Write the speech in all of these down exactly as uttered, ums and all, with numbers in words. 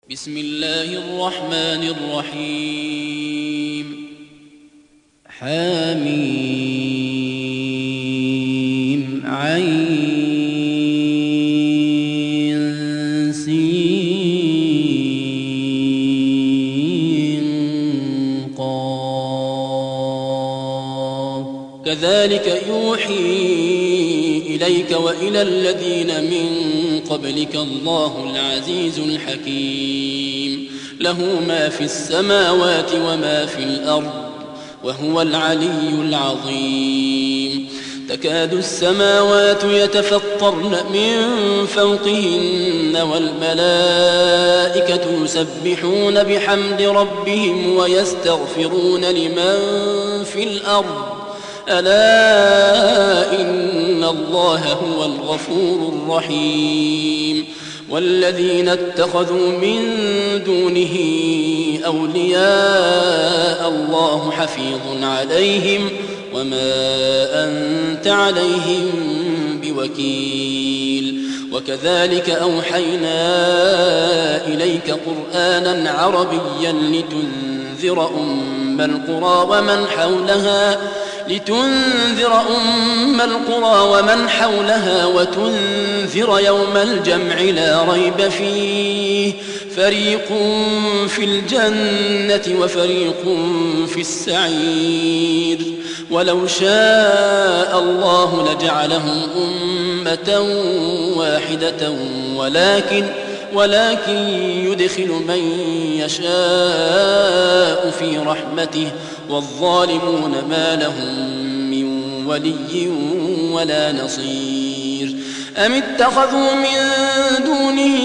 بسم الله الرحمن الرحيم. حميم عين سين قاف كذلك يوحي إليك وإلى الذين من قبلك الله العزيز الحكيم. له ما في السماوات وما في الأرض وهو العلي العظيم. تكاد السماوات يتفطرن من فوقهن والملائكة يسبحون بحمد ربهم ويستغفرون لمن في الأرض ألا إن الله هو الغفور الرحيم. والذين اتخذوا من دونه أولياء الله حفيظ عليهم وما أنت عليهم بوكيل. وكذلك أوحينا إليك قرآنا عربيا لتنذر أم القرى ومن حولها لتنذر أم القرى ومن حولها وتنذر يوم الجمع لا ريب فيه فريق في الجنة وفريق في السعير. ولو شاء الله لجعلهم أمة واحدة ولكن ولكن يدخل من يشاء في رحمته والظالمون ما لهم من ولي ولا نصير. أم اتخذوا من دونه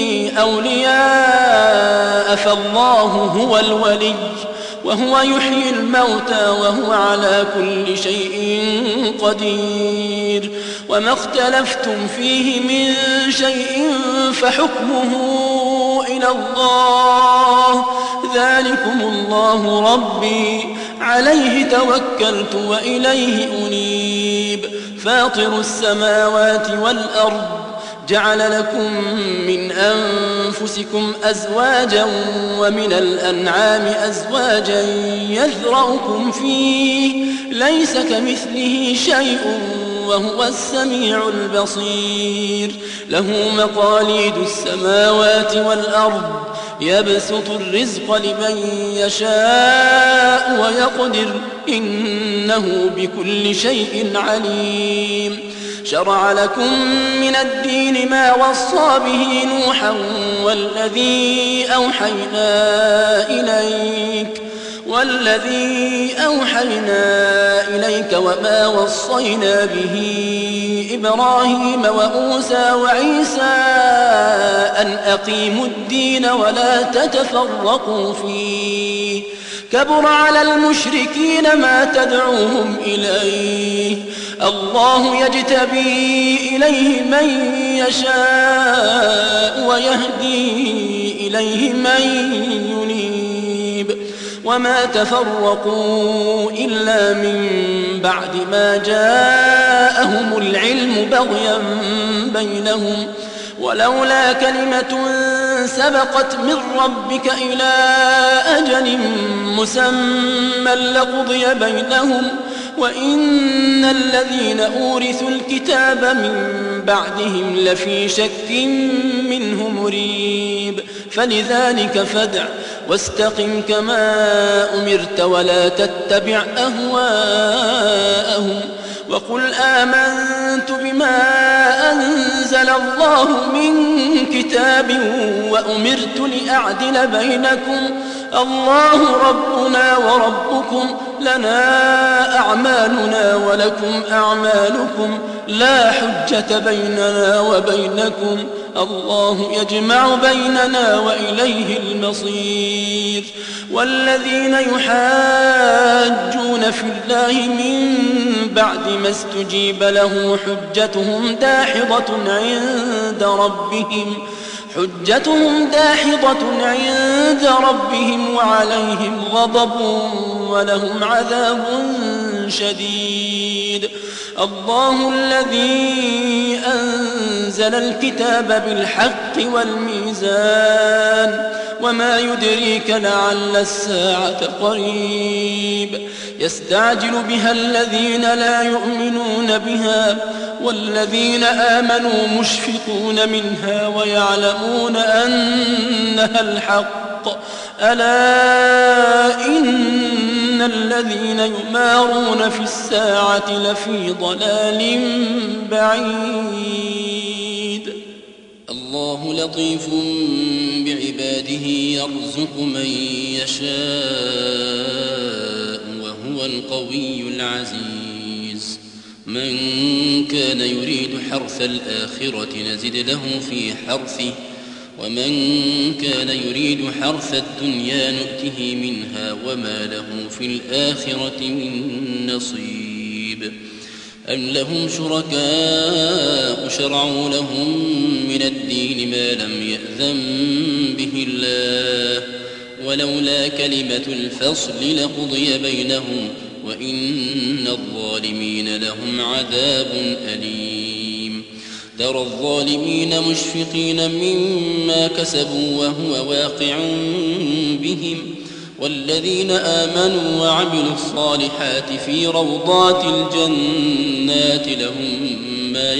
أولياء فالله هو الولي وهو يحيي الموتى وهو على كل شيء قدير. وما اختلفتم فيه من شيء فحكمه إلى الله ذلكم الله ربي عليه توكلت وإليه أنيب. فاطر السماوات والأرض جعل لكم من أنفسكم أزواجا ومن الأنعام أزواجا يذرأكم فيه ليس كمثله شيء وهو السميع البصير. له مقاليد السماوات والأرض يبسط الرزق لمن يشاء ويقدر إنه بكل شيء عليم. شرع لكم من الدين ما وصى به نوحا والذي أوحينا إليك والذي أوحينا إليك وما وصينا به إبراهيم وموسى وعيسى أن أقيموا الدين ولا تتفرقوا فيه كبر على المشركين ما تدعوهم إليه. الله يجتبي إليه من يشاء ويهدي إليه من ينيب. وما تفرقوا إلا من بعد ما جاءهم العلم بغيا بينهم ولولا كلمة سبقت من ربك إلى أجل مسمى لقضي بينهم وإن الذين أورثوا الكتاب من بعدهم لفي شك منه مريب. فلذلك فادع واستقم كما أمرت ولا تتبع أهواءهم وقل آمنت بما أنزل الله من كتاب وأمرت لأعدل بينكم الله ربنا وربكم لنا أعمالنا ولكم أعمالكم لا حجة بيننا وبينكم الله يجمع بيننا وإليه المصير. والذين يحاجون في الله من بعد ما استجيب له حجتهم داحضة عند ربهم حجتهم داحضة عند ربهم وعليهم غضب ولهم عذاب شديد. الله الذي أنزل الكتاب بالحق والميزان وما يدريك لعل الساعة قريب يستعجل بها الذين لا يؤمنون بها والذين آمنوا مشفقون منها ويعلمون أنها الحق ألا إن الذين يمارون في الساعة لفي ضلال بعيد الله لطيف بعباده يرزق من يشاء وهو القوي العزيز من كان يريد حرث الآخرة نزد له في حرثه ومن كان يريد حرث الدنيا نؤته منها وما له في الآخرة من نصيب أم لهم شركاء شرعوا لهم من الدين ما لم يأذن به الله ولولا كلمة الفصل لقضي بينهم وإن الظالمين لهم عذاب أليم ترى الظالمين مشفقين مما كسبوا وهو واقع بهم والذين آمنوا وعملوا الصالحات في روضات الجنات لهم ما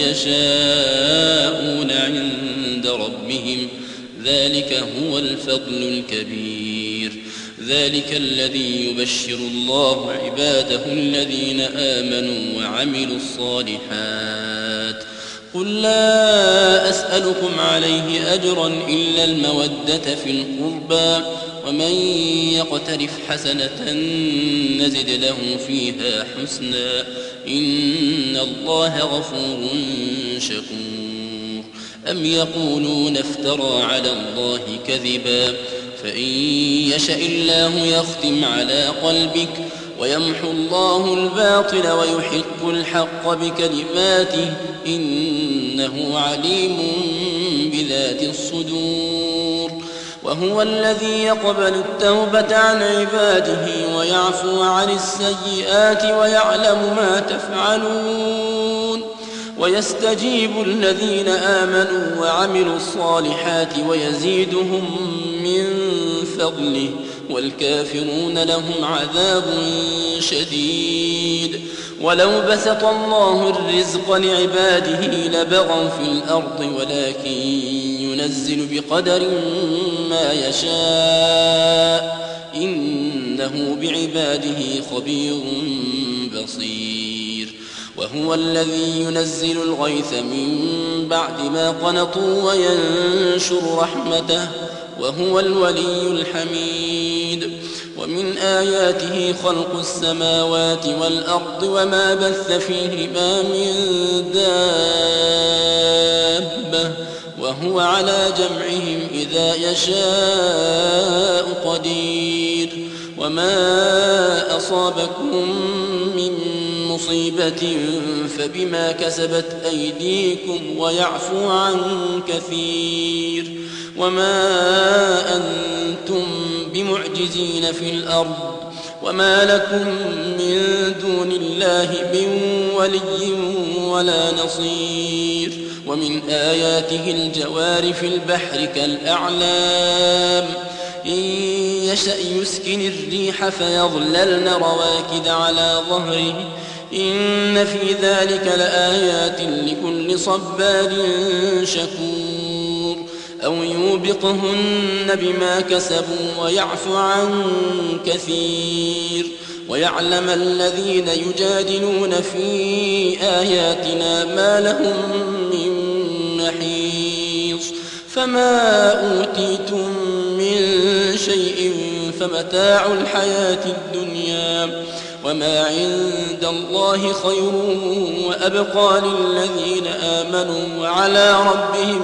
يشاءون عند ربهم ذلك هو الفضل الكبير ذلك الذي يبشر الله عباده الذين آمنوا وعملوا الصالحات قل لا أسألكم عليه أجرا إلا المودة في القربى ومن يقترف حسنة نزد له فيها حسنا إن الله غفور شكور أم يقولون افترى على الله كذبا فإن يشأ الله يختم على قلبك ويمحو الله الباطل ويحق الحق بكلماته إنه عليم بذات الصدور وهو الذي يقبل التوبة عن عباده ويعفو عن السيئات ويعلم ما تفعلون ويستجيب الذين آمنوا وعملوا الصالحات ويزيدهم من فضله والكافرون لهم عذاب شديد ولو بسط الله الرزق لعباده لبغوا في الأرض ولكن ينزل بقدر ما يشاء إنه بعباده خبير بصير وهو الذي ينزل الغيث من بعد ما قنطوا وينشر رحمته وهو الولي الحميد ومن آياته خلق السماوات والأرض وما بث فيهما من دابة وهو على جمعهم إذا يشاء قدير وما أصابكم من مصيبة فبما كسبت أيديكم ويعفو عن كثير وما أنتم بمعجزين في الأرض وما لكم من دون الله من ولي ولا نصير ومن آياته الجوار في البحر كالأعلام إن يشأ يسكن الريح فيظللن رواكد على ظهره إن في ذلك لآيات لكل صبار شكور أو يوبقهن بما كسبوا ويعفو عن كثير ويعلم الذين يجادلون في آياتنا ما لهم من محيص فما أوتيتم من شيء فمتاع الحياة الدنيا وما عند الله خير وأبقى للذين آمنوا وعلى ربهم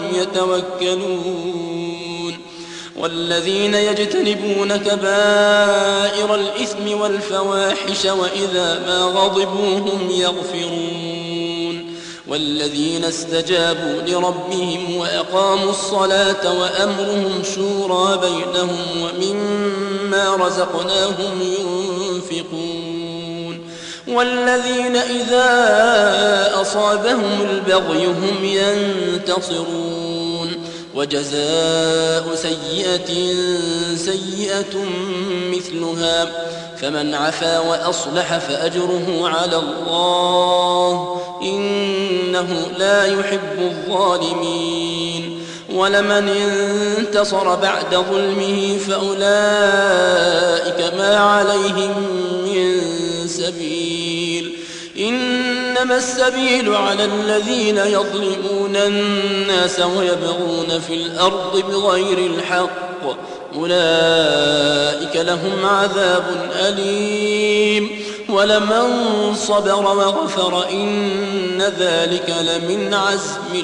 يتوكلون والذين يجتنبون كبائر الإثم والفواحش وإذا ما غضبوا هم يغفرون والذين استجابوا لربهم وأقاموا الصلاة وأمرهم شورى بينهم ومما رزقناهم ينفقون والذين إذا أصابهم البغي هم ينتصرون وجزاء سيئة سيئة مثلها فمن عفا وأصلح فأجره على الله إنه لا يحب الظالمين ولمن انتصر بعد ظلمه فأولئك ما عليهم من سبيل إنما السبيل على الذين يظلمون الناس ويبغون في الأرض بغير الحق أولئك لهم عذاب أليم ولمن صبر وغفر إن ذلك لمن عزم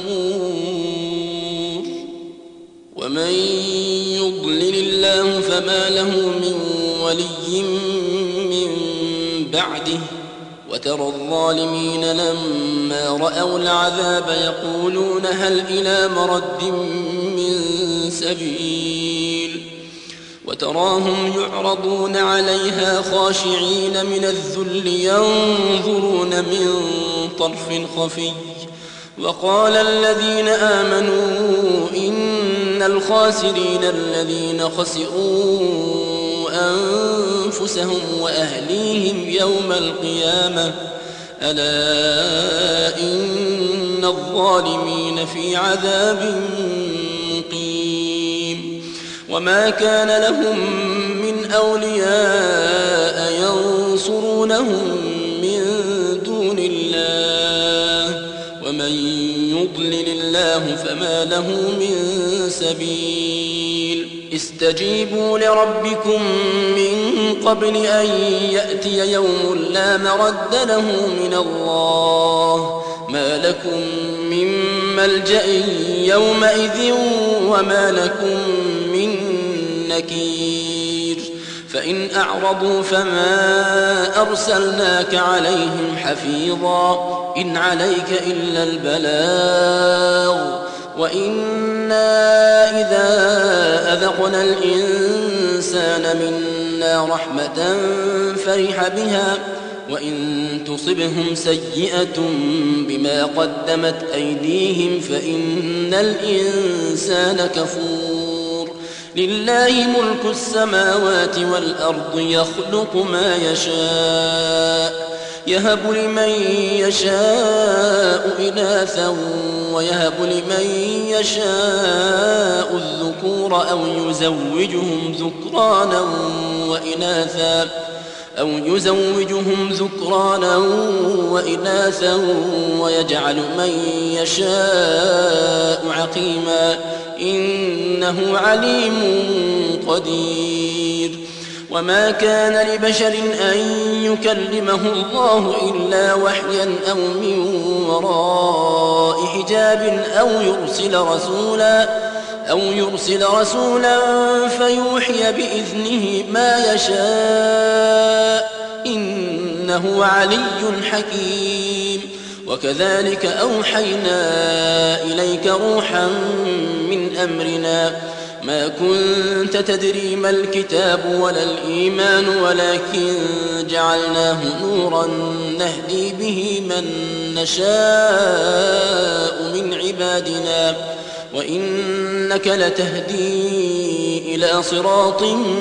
الأمور ومن يضلل الله فما له من ولي من بعده وترى الظالمين لما رأوا العذاب يقولون هل إلى مرد من سبيل وتراهم يعرضون عليها خاشعين من الذل ينظرون من طرف خفي وقال الذين آمنوا إن الخاسرين الذين خسروا أنفسهم وأهليهم يوم القيامة ألا إن الظالمين في عذاب مقيم وما كان لهم من أولياء ينصرونهم من دون الله ومن يضلل الله فما له من سبيل استجيبوا لربكم من قبل أن يأتي يوم لا مرد له من الله ما لكم من ملجأ يومئذ وما لكم من نكير فإن أعرضوا فما أرسلناك عليهم حفيظا إن عليك إلا البلاغ وإنا إذا أذقنا الإنسان منا رحمة فرح بها وإن تصبهم سيئة بما قدمت أيديهم فإن الإنسان كفور لله ملك السماوات والأرض يخلق ما يشاء يهب لمن يشاء إناثا ويهب لمن يشاء الذكور أو يزوجهم ذكرانا وإناثا أو يزوجهم ذكرانا وإناثا ويجعل من يشاء عقيما إنه عليم قدير وما كان لبشر أن يكلمه الله إلا وحيا أو من وراء حجاب أو يرسل رسولا أو يرسل رسولا فيوحي بإذنه ما يشاء إنه علي حكيم وكذلك أوحينا إليك روحا من أمرنا ما كنت تدري ما الكتاب ولا الإيمان ولكن جعلناه نورا نهدي به من نشاء من عبادنا وإنك لتهدي إلى صراط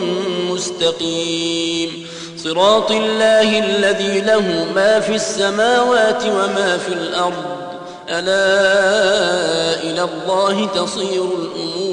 مستقيم صراط الله الذي له ما في السماوات وما في الأرض ألا إلى الله تصير الأمور